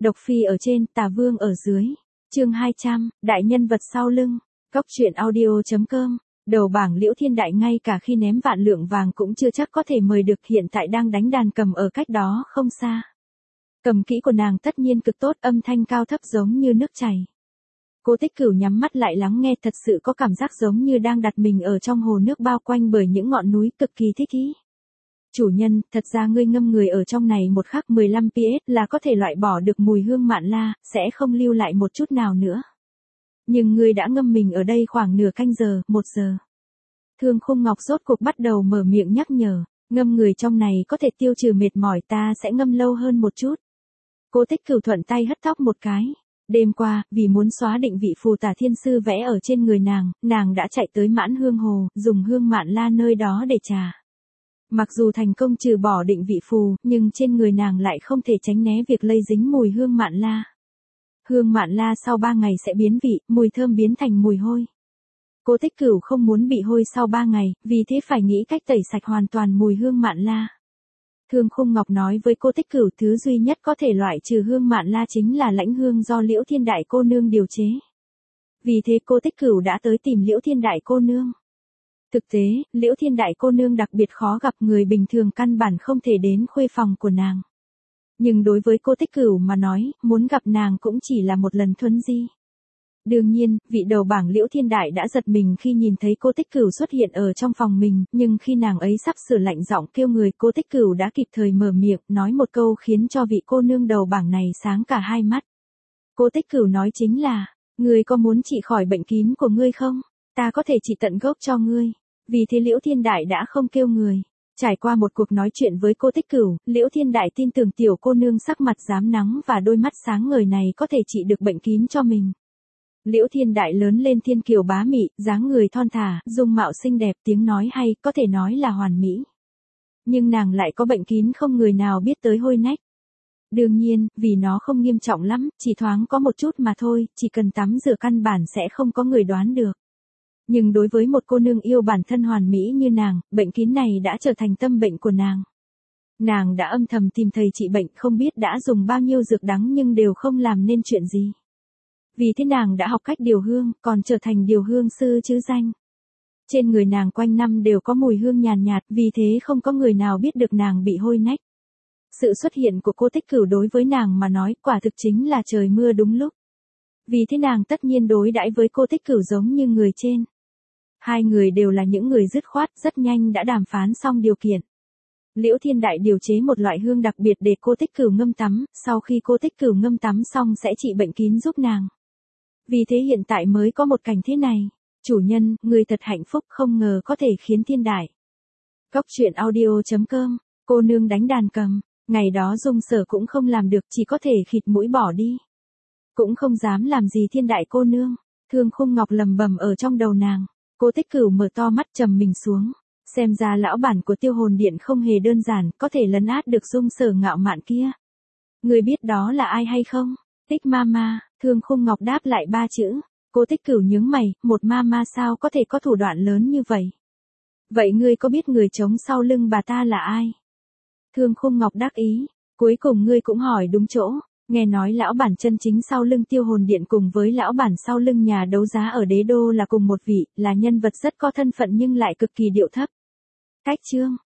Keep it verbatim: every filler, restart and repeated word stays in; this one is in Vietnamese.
Độc phi ở trên, tà vương ở dưới. Chương hai trăm, đại nhân vật sau lưng. Góc truyện audio chấm com. Đầu bảng Liễu Thiên Đại ngay cả khi ném vạn lượng vàng cũng chưa chắc có thể mời được, hiện tại đang đánh đàn cầm ở cách đó không xa. Cầm kỹ của nàng tất nhiên cực tốt, âm thanh cao thấp giống như nước chảy. Cố Tích Cửu nhắm mắt lại lắng nghe, thật sự có cảm giác giống như đang đặt mình ở trong hồ nước bao quanh bởi những ngọn núi, cực kỳ thích ý. Chủ nhân, thật ra ngươi ngâm người ở trong này một khắc mười lăm pê ét là có thể loại bỏ được mùi hương mạn la, sẽ không lưu lại một chút nào nữa. Nhưng ngươi đã ngâm mình ở đây khoảng nửa canh giờ, một giờ. Thương Khung Ngọc rốt cuộc bắt đầu mở miệng nhắc nhở, ngâm người trong này có thể tiêu trừ mệt mỏi, ta sẽ ngâm lâu hơn một chút. Cố Tích Cửu thuận tay hất tóc một cái. Đêm qua, vì muốn xóa định vị phù tả thiên sư vẽ ở trên người nàng, nàng đã chạy tới Mãn Hương Hồ, dùng hương mạn la nơi đó để trà. Mặc dù thành công trừ bỏ định vị phù, nhưng trên người nàng lại không thể tránh né việc lây dính mùi hương mạn la. Hương mạn la sau ba ngày sẽ biến vị, mùi thơm biến thành mùi hôi. Cố Tích Cửu không muốn bị hôi sau ba ngày, vì thế phải nghĩ cách tẩy sạch hoàn toàn mùi hương mạn la. Thương Khung Ngọc nói với Cố Tích Cửu thứ duy nhất có thể loại trừ hương mạn la chính là lãnh hương do Liễu Thiên Đại cô nương điều chế. Vì thế Cố Tích Cửu đã tới tìm Liễu Thiên Đại cô nương. Thực tế, Liễu Thiên Đại cô nương đặc biệt khó gặp, người bình thường căn bản không thể đến khuê phòng của nàng. Nhưng đối với Cố Tích Cửu mà nói, muốn gặp nàng cũng chỉ là một lần thuần di. Đương nhiên, vị đầu bảng Liễu Thiên Đại đã giật mình khi nhìn thấy Cố Tích Cửu xuất hiện ở trong phòng mình, nhưng khi nàng ấy sắp sửa lạnh giọng kêu người, Cố Tích Cửu đã kịp thời mở miệng, nói một câu khiến cho vị cô nương đầu bảng này sáng cả hai mắt. Cố Tích Cửu nói chính là, ngươi có muốn trị khỏi bệnh kín của ngươi không? Ta có thể trị tận gốc cho ngươi. Vì thế Liễu Thiên Đại đã không kêu người. Trải qua một cuộc nói chuyện với Cố Tích Cửu, Liễu Thiên Đại tin tưởng tiểu cô nương sắc mặt rám nắng và đôi mắt sáng ngời này có thể trị được bệnh kín cho mình. Liễu Thiên Đại lớn lên thiên kiều bá mị, dáng người thon thả, dung mạo xinh đẹp, tiếng nói hay, có thể nói là hoàn mỹ. Nhưng nàng lại có bệnh kín không người nào biết tới hôi nách. Đương nhiên, vì nó không nghiêm trọng lắm, chỉ thoáng có một chút mà thôi, chỉ cần tắm rửa căn bản sẽ không có người đoán được. Nhưng đối với một cô nương yêu bản thân hoàn mỹ như nàng, bệnh kín này đã trở thành tâm bệnh của nàng. Nàng đã âm thầm tìm thầy trị bệnh, không biết đã dùng bao nhiêu dược đắng nhưng đều không làm nên chuyện gì. Vì thế nàng đã học cách điều hương, còn trở thành điều hương sư chứ danh. Trên người nàng quanh năm đều có mùi hương nhàn nhạt, vì thế không có người nào biết được nàng bị hôi nách. Sự xuất hiện của Cố Tích Cửu đối với nàng mà nói quả thực chính là trời mưa đúng lúc. Vì thế nàng tất nhiên đối đãi với Cố Tích Cửu giống như người trên. Hai người đều là những người dứt khoát, rất nhanh đã đàm phán xong điều kiện. Liễu Thiên Đại điều chế một loại hương đặc biệt để Cố Tích Cửu ngâm tắm, sau khi Cố Tích Cửu ngâm tắm xong sẽ trị bệnh kín giúp nàng. Vì thế hiện tại mới có một cảnh thế này. Chủ nhân, người thật hạnh phúc, không ngờ có thể khiến Thiên Đại. Góc truyện audio chấm com, cô nương đánh đàn cầm, ngày đó Dung Sở cũng không làm được, chỉ có thể khịt mũi bỏ đi. Cũng không dám làm gì Thiên Đại cô nương. Thương Khung Ngọc lầm bầm ở trong đầu nàng. Cố Tích Cửu mở to mắt trầm mình xuống. Xem ra lão bản của Tiêu Hồn Điện không hề đơn giản, có thể lấn át được Dung Sở ngạo mạn kia. Người biết đó là ai hay không? Tích Mama. Thương Khung Ngọc đáp lại ba chữ. Cố Tích Cửu nhướng mày, một mama sao có thể có thủ đoạn lớn như vậy? Vậy ngươi có biết người chống sau lưng bà ta là ai? Thương Khung Ngọc đắc ý. Cuối cùng ngươi cũng hỏi đúng chỗ. Nghe nói lão bản chân chính sau lưng Tiêu Hồn Điện cùng với lão bản sau lưng nhà đấu giá ở Đế Đô là cùng một vị, là nhân vật rất có thân phận nhưng lại cực kỳ điệu thấp. Cách chương.